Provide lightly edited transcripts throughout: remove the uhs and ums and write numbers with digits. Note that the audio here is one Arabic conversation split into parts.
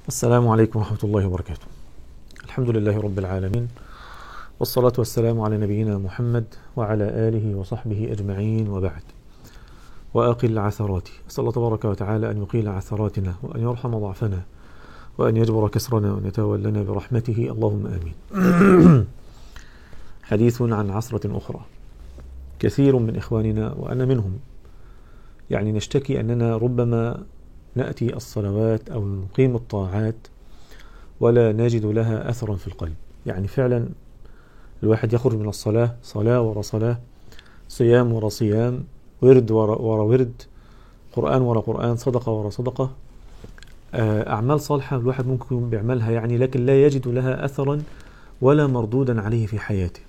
السلام عليكم ورحمة الله وبركاته. الحمد لله رب العالمين، والصلاة والسلام على نبينا محمد وعلى آله وصحبه أجمعين، وبعد. وأقل عثراتي، أسأل الله تبارك وتعالى أن يقيل عثراتنا، وأن يرحم ضعفنا، وأن يجبر كسرنا، وأن يتولنا برحمته، اللهم آمين. حديث عن عثرة أخرى. كثير من إخواننا وأنا منهم نشتكي أننا ربما نأتي الصلوات أو نقيم الطاعات ولا نجد لها أثرا في القلب. فعلا الواحد يخرج من الصلاة صلاة ورا صلاة، صيام ورا صيام، ورد ورا ورد، قرآن ورا قرآن، صدقة ورا صدقة، أعمال صالحة الواحد ممكن بيعملها لكن لا يجد لها أثرا ولا مردودا عليه في حياته.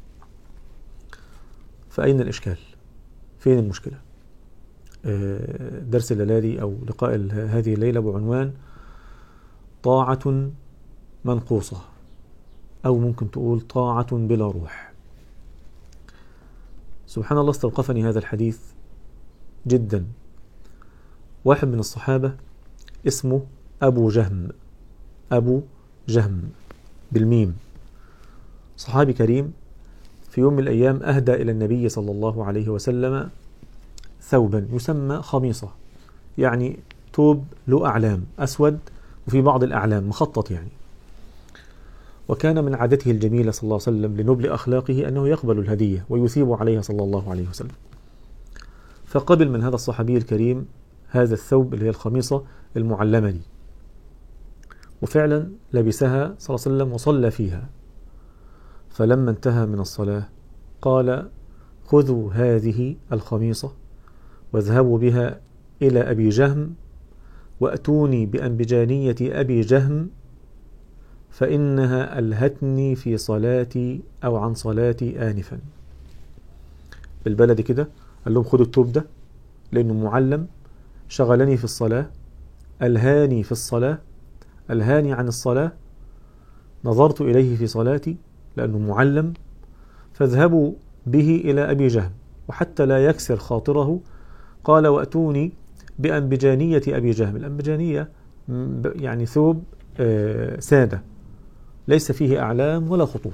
فأين الإشكال؟ فين المشكلة؟ درس الليلة أو لقاء هذه الليلة بعنوان طاعة منقوصة، أو ممكن تقول طاعة بلا روح. سبحان الله، استوقفني هذا الحديث جدا. واحد من الصحابة اسمه أبو جهم بالميم، صحابي كريم، في يوم من الأيام أهدى إلى النبي صلى الله عليه وسلم ثوبا يسمى خميصة، ثوب له أعلام أسود وفي بعض الأعلام مخطط وكان من عادته الجميلة صلى الله عليه وسلم لنبل أخلاقه أنه يقبل الهدية ويثيب عليها صلى الله عليه وسلم. فقبل من هذا الصحابي الكريم هذا الثوب اللي هي الخميصة المعلمة لي، وفعلا لبسها صلى الله عليه وسلم وصلى فيها. فلما انتهى من الصلاة قال: خذوا هذه الخميصة واذهبوا بها إلى أبي جهم، وأتوني بأنبجانية أبي جهم، فإنها ألهتني في صلاتي أو عن صلاتي آنفا. بالبلد كده قال لهم: خذوا التوب ده لأنه معلم، شغلني في الصلاة، ألهاني في الصلاة، ألهاني عن الصلاة، نظرت إليه في صلاتي لأنه معلم، فاذهبوا به إلى أبي جهم. وحتى لا يكسر خاطره قال: وأتوني بأنبجانية أبي جهم. الأنبجانية ثوب سادة ليس فيه أعلام ولا خطوط.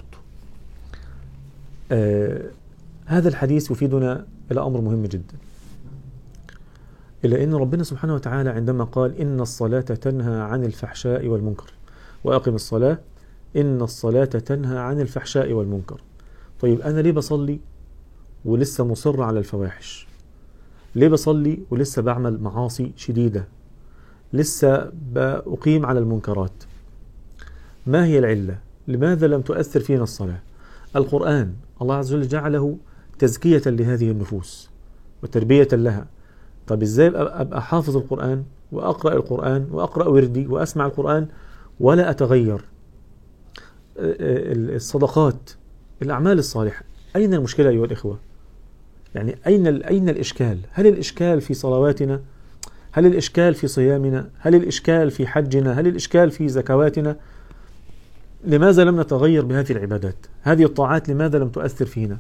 هذا الحديث يفيدنا إلى أمر مهم جدا، إلى أن ربنا سبحانه وتعالى عندما قال: إن الصلاة تنهى عن الفحشاء والمنكر، وأقم الصلاة إن الصلاة تنهى عن الفحشاء والمنكر. طيب أنا ليه بصلي ولسه مصر على الفواحش؟ ليه بصلي ولسه بعمل معاصي شديدة؟ لسه بأقيم على المنكرات؟ ما هي العلة؟ لماذا لم تؤثر فينا الصلاة؟ القرآن الله عز وجل جعله تزكية لهذه النفوس وتربية لها. طب إزاي أبقى حافظ القرآن وأقرأ القرآن وأقرأ وردي وأسمع القرآن ولا أتغير؟ الصدقات، الأعمال الصالحة، أين المشكلة أيها الإخوة؟ أين الإشكال؟ هل الإشكال في صلواتنا؟ هل الإشكال في صيامنا؟ هل الإشكال في حجنا؟ هل الإشكال في زكواتنا؟ لماذا لم نتغير بهذه العبادات؟ هذه الطاعات لماذا لم تؤثر فينا؟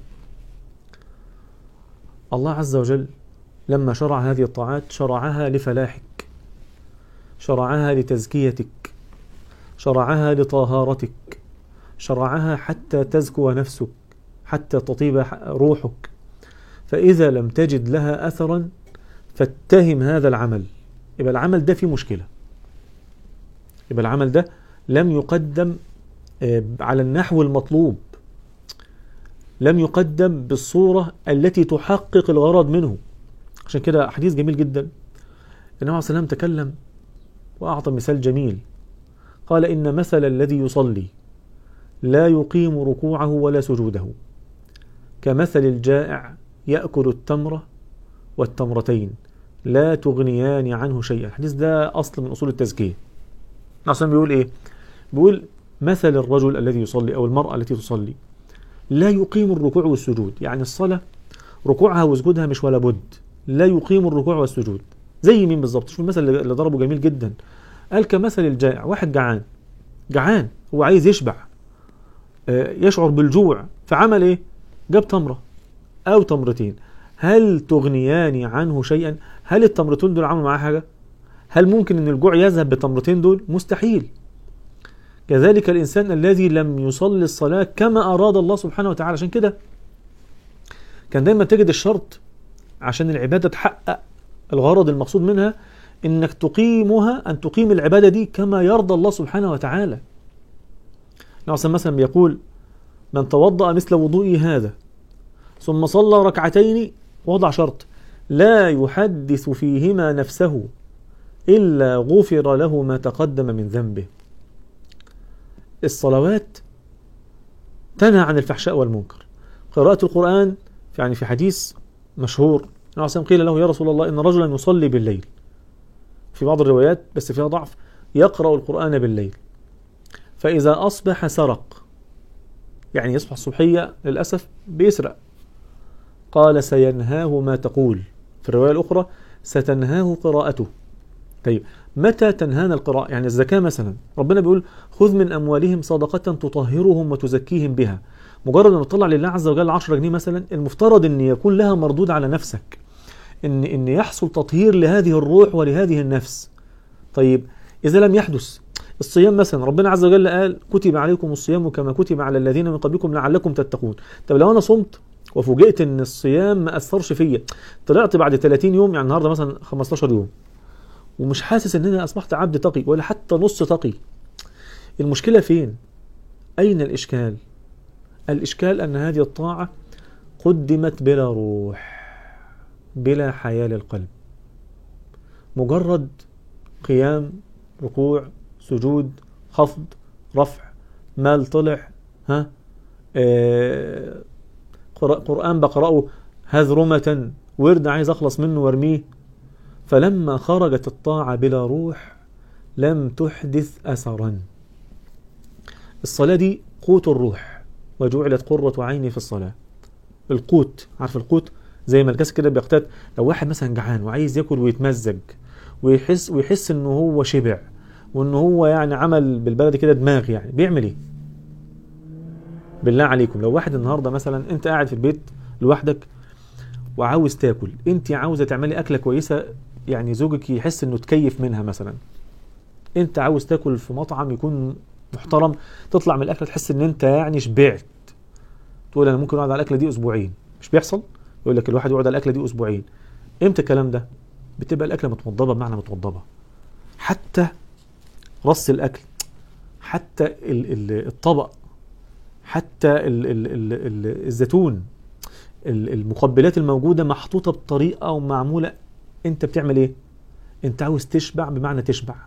الله عز وجل لما شرع هذه الطاعات شرعها لفلاحك، شرعها لتزكيتك، شرعها لطهارتك، شرعها حتى تزكو نفسك، حتى تطيب روحك. فإذا لم تجد لها أثرا فاتهم هذا العمل، يبقى العمل ده فيه مشكلة، يبقى العمل ده لم يقدم على النحو المطلوب، لم يقدم بالصورة التي تحقق الغرض منه. عشان كده حديث جميل جدا، النبي عليه الصلاة والسلام تكلم وأعطى مثال جميل، قال: إن مثل الذي يصلي لا يقيم ركوعه ولا سجوده كمثل الجائع يأكل التمرة والتمرتين لا تغنيان عنه شيئا. الحديث ده أصل من أصول التزكية. أصلا بيقول إيه؟ بيقول مثل الرجل الذي يصلي أو المرأة التي تصلي لا يقيم الركوع والسجود، الصلاة ركوعها وسجودها مش ولا بد، لا يقيم الركوع والسجود. زي مين بالظبط؟ شوف المثل اللي ضربه جميل جدا، قال: كمثل الجائع، واحد جعان هو عايز يشبع، يشعر بالجوع، فعمل إيه؟ جاب تمرة أو تمرتين، هل تغنيان عنه شيئا؟ هل التمرتين دول عملوا معاه حاجة؟ هل ممكن أن الجوع يذهب بالتمرتين دول؟ مستحيل. كذلك الإنسان الذي لم يصلي الصلاة كما أراد الله سبحانه وتعالى. عشان كده كان دايما تجد الشرط عشان العبادة تحقق الغرض المقصود منها إنك أن تقيم العبادة دي كما يرضى الله سبحانه وتعالى. مثلا بيقول: من توضأ مثل وضوئي هذا ثم صلى ركعتين، وضع شرط: لا يحدث فيهما نفسه إلا غفر له ما تقدم من ذنبه. الصلوات تنهى عن الفحشاء والمنكر. قراءة القرآن يعني في حديث مشهور قيل له: يا رسول الله، إن رجلا يصلي بالليل، في بعض الروايات بس فيها ضعف، يقرأ القرآن بالليل، فإذا أصبح سرق، يعني يصبح الصبحية للأسف بيسرق. قال: سينهاه ما تقول. في الرواية الأخرى: ستنهاه قراءته. طيب متى تنهانا القراءة؟ يعني الزكاة مثلا، ربنا بيقول: خذ من أموالهم صدقة تطهرهم وتزكيهم بها. مجرد ما تطلع لله عز وجل 10 جنيه مثلا، المفترض أن يكون لها مردود على نفسك، إن يحصل تطهير لهذه الروح ولهذه النفس. طيب إذا لم يحدث الصيام مثلا، ربنا عز وجل قال: كتب عليكم الصيام كما كتب على الذين من قبلكم لعلكم تتقون. طب لو أنا صمت وفوجئت إن الصيام ما أثرش فيا، طلعت بعد 30 يوم، يعني النهارده مثلا 15 يوم، ومش حاسس إن أنا أصبحت عبد تقي ولا حتى نص تقي، المشكلة فين؟ أين الإشكال؟ الإشكال أن هذه الطاعة قدمت بلا روح، بلا حياة للقلب، مجرد قيام، ركوع، سجود، خفض، رفع، مال طلع، قرآن بقرأه هذرمة، ورد عايز أخلص منه وارميه. فلما خرجت الطاعة بلا روح لم تحدث أثرا. الصلاة دي قوت الروح، وجعلت قرة عيني في الصلاة. القوت، عارف القوت؟ زي ما الكاس كده بيقتات. لو واحد مثلا جعان وعايز ياكل ويتمزج ويحس انه هو شبع وانه هو يعني عمل بالبلد كده دماغ، يعني بيعمل ايه؟ بالله عليكم، لو واحد النهارده مثلا انت قاعد في البيت لوحدك وعاوز تاكل، انت عاوزه تعملي اكله كويسه، يعني زوجك يحس انه تكيف منها مثلا، انت عاوز تاكل في مطعم يكون محترم، تطلع من الاكله تحس ان انت يعني شبعت، تقول انا ممكن اقعد على الاكله دي اسبوعين. مش بيحصل؟ يقول لك الواحد يقعد على الاكله دي اسبوعين. امتى الكلام ده؟ بتبقى الاكله متوضبه، بمعنى متوضبه، حتى رص الاكل، حتى الطبق، حتى الزيتون، المقبلات الموجوده محطوطه بطريقه ومعموله. انت بتعمل ايه؟ انت عاوز تشبع، بمعنى تشبع.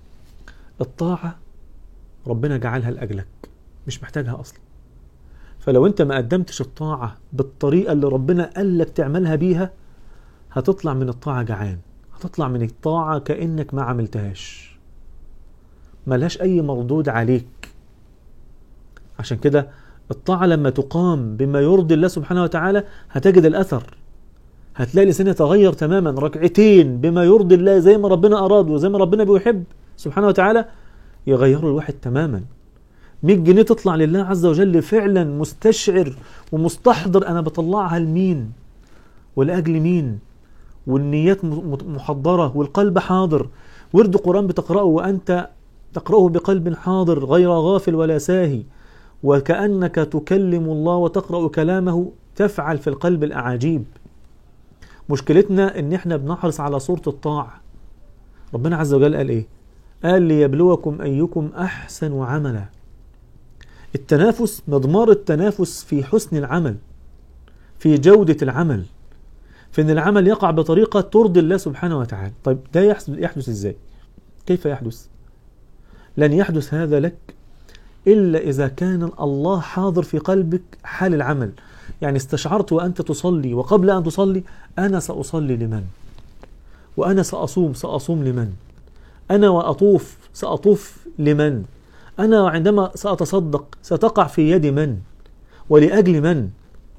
الطاعه ربنا جعلها لاجلك، مش محتاجها اصلا. فلو انت ما قدمتش الطاعه بالطريقه اللي ربنا قال لك تعملها بيها، هتطلع من الطاعه جعان، هتطلع من الطاعه كانك ما عملتهاش، ملهاش اي مردود عليك. عشان كده الطاعه لما تقام بما يرضي الله سبحانه وتعالى هتجد الاثر، هتلاقي الانسان يتغير تماما. ركعتين بما يرضي الله زي ما ربنا اراد وزي ما ربنا بيحب سبحانه وتعالى يغيروا الواحد تماما. 100 جنيه تطلع لله عز وجل فعلا مستشعر ومستحضر انا بطلعها لمين ولاجل مين، والنيات محضره والقلب حاضر. ورد قرآن بتقرأه وانت تقرأه بقلب حاضر غير غافل ولا ساهي، وكأنك تكلم الله وتقرأ كلامه، تفعل في القلب الأعاجيب. مشكلتنا ان احنا بنحرص على صورة الطاعة. ربنا عز وجل قال ايه؟ قال: ليبلوكم ايكم احسن عملا. التنافس، مضمار التنافس في حسن العمل، في جودة العمل، في ان العمل يقع بطريقة ترضي الله سبحانه وتعالى. طيب ده يحدث ازاي؟ كيف يحدث؟ لن يحدث هذا لك إلا إذا كان الله حاضر في قلبك حال العمل. يعني استشعرت وأنت تصلي وقبل أن تصلي أنا سأصلي لمن؟ وأنا سأصوم لمن؟ أنا وأطوف سأطوف لمن؟ أنا وعندما سأتصدق ستقع في يد من؟ ولأجل من؟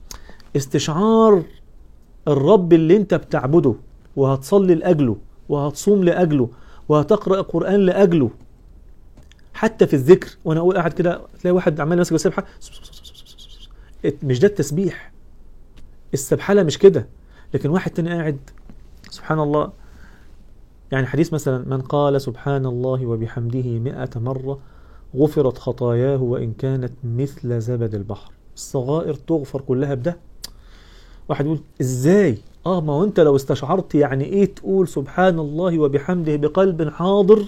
استشعار الرب اللي انت بتعبده وهتصلي لأجله وهتصوم لأجله وهتقرأ القرآن لأجله. حتى في الذكر، وانا اقول قاعد كده تلاقي واحد عمال ماسك السبحه، مش ده التسبيح، السبحله مش كده. لكن واحد تاني قاعد سبحان الله يعني حديث مثلا من قال سبحان الله وبحمده 100 مرة غفرت خطاياه وإن كانت مثل زبد البحر. الصغائر تغفر كلها بده. واحد يقول ازاي؟ ما هو انت لو استشعرت يعني ايه تقول سبحان الله وبحمده بقلب حاضر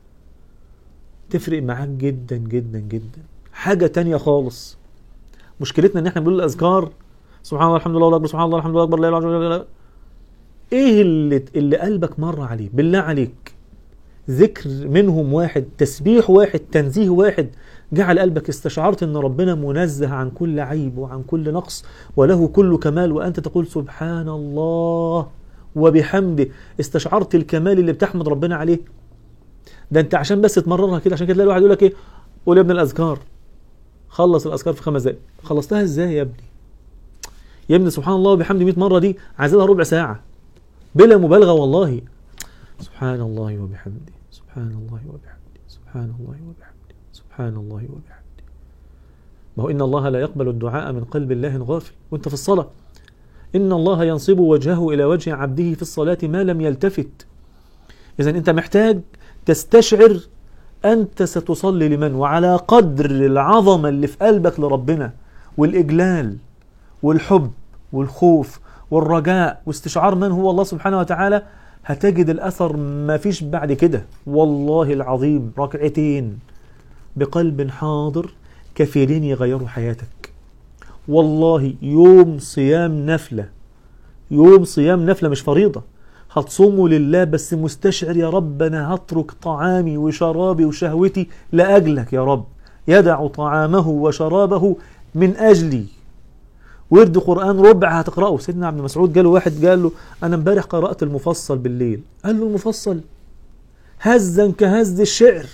تفرق معاك جدا جدا جدا. حاجة تانية خالص. مشكلتنا ان احنا بنقول الاذكار سبحان الله الحمد لله والله اكبر، سبحان الله الحمد لله اكبر، لا اله الا الله. ايه اللي قلبك مر عليه؟ بالله عليك ذكر منهم واحد، تسبيح واحد، تنزيه واحد جعل قلبك استشعرت ان ربنا منزه عن كل عيب وعن كل نقص وله كل كمال، وانت تقول سبحان الله وبحمده، استشعرت الكمال اللي بتحمد ربنا عليه. ده انت عشان بس تمررها كده، عشان كده تلاقي الواحد يقول لك ايه، قول يا ابن الاذكار، خلص الاذكار في 5 دقائق. خلصتها ازاي يا ابني؟ يا ابني سبحان الله وبحمده 100 مره دي عايز لها ربع ساعه بلا مبالغه والله. سبحان الله وبحمده، سبحان الله وبحمده، سبحان الله وبحمده، سبحان الله وبحمده. ما هو إن الله لا يقبل الدعاء من قلب الله غافل. وانت في الصلاة إن الله ينصب وجهه إلى وجه عبده في الصلاة ما لم يلتفت. إذا أنت محتاج تستشعر أنت ستصلي لمن، وعلى قدر العظمة اللي في قلبك لربنا والإجلال والحب والخوف والرجاء واستشعار من هو الله سبحانه وتعالى هتجد الأثر ما فيش بعد كده. والله العظيم ركعتين بقلب حاضر كفيلين يغيروا حياتك. والله يوم صيام نفلة، يوم صيام نفلة مش فريضة، هتصوموا لله بس مستشعر يا رب أنا هترك طعامي وشرابي وشهوتي لأجلك يا رب، يدع طعامه وشرابه من أجلي. ورد قرآن ربع هتقرأه. سيدنا عبد مسعود قال له واحد قال له أنا امبارح قرأت المفصل بالليل. قال له المفصل هزا كهز الشعر.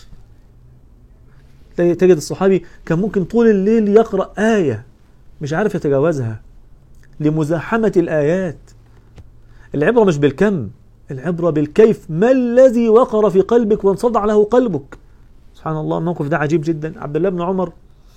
تجد الصحابي كان ممكن طول الليل يقرأ آية مش عارف يتجاوزها لمزاحمة الآيات. العبرة مش بالكم، العبرة بالكيف. ما الذي وقر في قلبك وانصدع له قلبك؟ سبحان الله. الموقف ده عجيب جدا. عبد الله بن عمر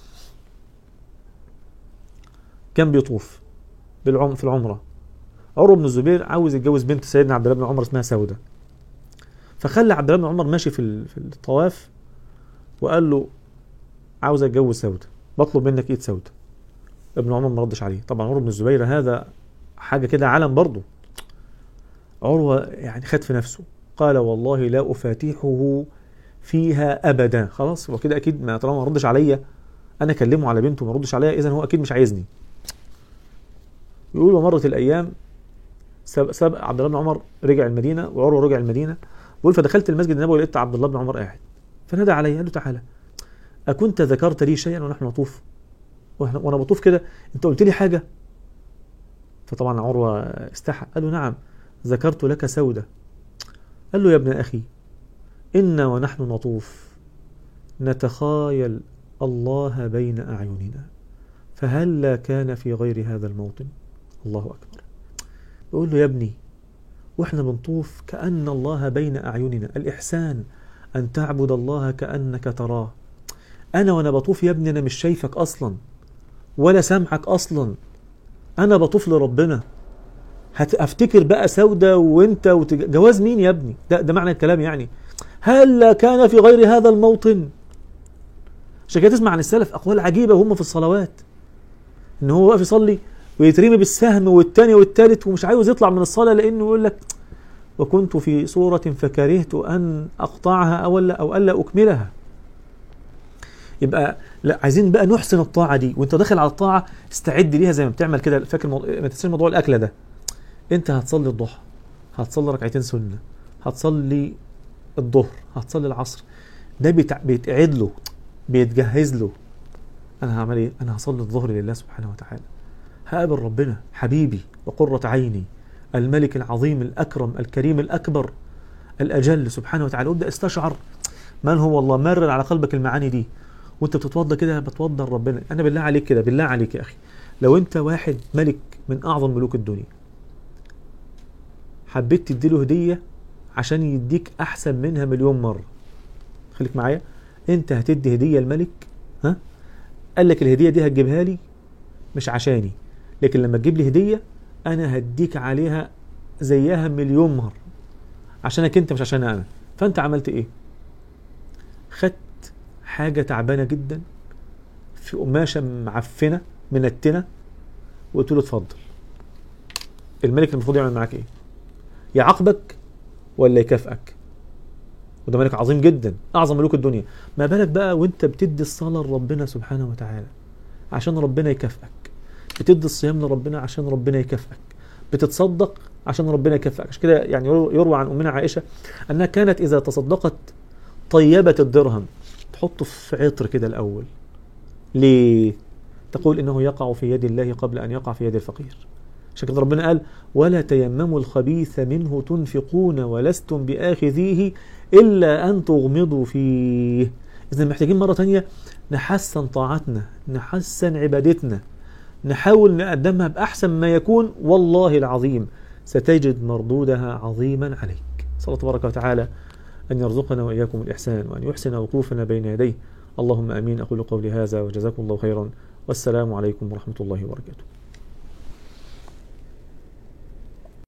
كان بيطوف في العمرة. عروة بن الزبير عاوز يتجوز بنت سيدنا عبد الله بن عمر اسمها سودة، فخلى عبد الله بن عمر ماشي في الطواف وقال له عاوز اتجوز سودة، بطلب منك ايد سودة. ابن عمر ما ردش عليه. طبعا عروة بن الزبير هذا حاجة كده علم برضه. عروة يعني خد في نفسه، قال والله لا أفاتحه فيها أبدا. خلاص هو كده أكيد ما طالما ما ردش عليا، أنا أكلمه على بنته ما ردش عليا، إذن هو أكيد مش عايزني. يقول ومرت الأيام، سبق عبد الله بن عمر رجع المدينة وعروة رجع المدينة. بيقول فدخلت المسجد النبوي لقيت عبد الله بن عمر قاعد، فنادى علي قال له تعالى أكنت ذكرت لي شيئا ونحن نطوف؟ وأنا بطوف كده أنت قلت لي حاجة؟ فطبعا عروة استحى قال له نعم ذكرت لك سودة. قال له يا ابن أخي إنا ونحن نطوف نتخايل الله بين أعيننا، فهل كان في غير هذا الموطن؟ الله أكبر. يقول له يا ابني وإحنا بنطوف كأن الله بين أعيننا. الإحسان أن تعبد الله كأنك تراه. أنا وأنا بطوف يا ابني أنا مش شايفك أصلا ولا سامعك أصلا، أنا بطوف لربنا. هفتكر بقى سودة وانت جواز مين يا ابني؟ ده معنى الكلام يعني. هل كان في غير هذا الموطن؟ عشان كده تسمع عن السلف أقوال عجيبة وهم في الصلوات، إن هو واقف يصلي ويترمي بالسهم والتاني والتالت ومش عاوز يطلع من الصلاة، لأنه يقول لك وكنت في صورة فكرهت أن أقطعها أو ألا أكملها. يبقى لا، عايزين بقى نحسن الطاعة دي، وانت داخل على الطاعة استعد ليها زي ما بتعمل كده. فاكر ما تنساش موضوع الأكلة ده. انت هتصلي الضحى، هتصلي ركعتين سنة، هتصلي الظهر، هتصلي العصر، ده بيتقعد له، بيتجهز له. انا هعمل ايه؟ انا هصلي الظهر لله سبحانه وتعالى، هقابل ربنا حبيبي وقرة عيني الملك العظيم الأكرم الكريم الأكبر الأجل سبحانه وتعالى. وابدأ استشعر من هو الله. مرر على قلبك المعاني دي وانت بتتوضى كده، بتوضى ربنا. انا بالله عليك كده، بالله عليك يا اخي، لو انت واحد ملك من اعظم ملوك الدنيا حبيت تديله هدية عشان يديك احسن منها مليون مرة، خليك معايا، انت هتدي هدية الملك، ها؟ قال لك الهدية دي هتجيبها لي مش عشاني، لكن لما تجيب لي هدية انا هديك عليها زيها مليون مرة. عشانك انت مش عشان انا. فانت عملت ايه؟ خدت حاجة تعبانة جدا في قماشة معفنة منتنة وقلت له اتفضل. الملك المفروض يعمل معاك ايه؟ يعاقبك ولا يكافئك؟ وده ملك عظيم جدا، اعظم ملوك الدنيا. ما بالك بقى وانت بتدي الصلاة لربنا سبحانه وتعالى عشان ربنا يكافئك، بتدي الصيام لربنا عشان ربنا يكافئك، بتتصدق عشان ربنا يكافئك. عشان كده يعني يروى عن امنا عائشة انها كانت اذا تصدقت طيبت الدرهم تحطه في عطر كده الاول. ليه؟ تقول انه يقع في يد الله قبل ان يقع في يد الفقير. عشان كده ربنا قال ولا تيمموا الخبيث منه تنفقون ولستم بآخذيه إلا أن تغمضوا فيه. إذن محتاجين مرة تانية نحسن طاعتنا، نحسن عبادتنا، نحاول نقدمها بأحسن ما يكون. والله العظيم ستجد مردودها عظيما عليك. صلى الله تبارك وتعالى أن يرزقنا وإياكم الإحسان وأن يحسن وقوفنا بين يديه. اللهم أمين. أقول قولي هذا وجزاكم الله خيرا، والسلام عليكم ورحمة الله وبركاته.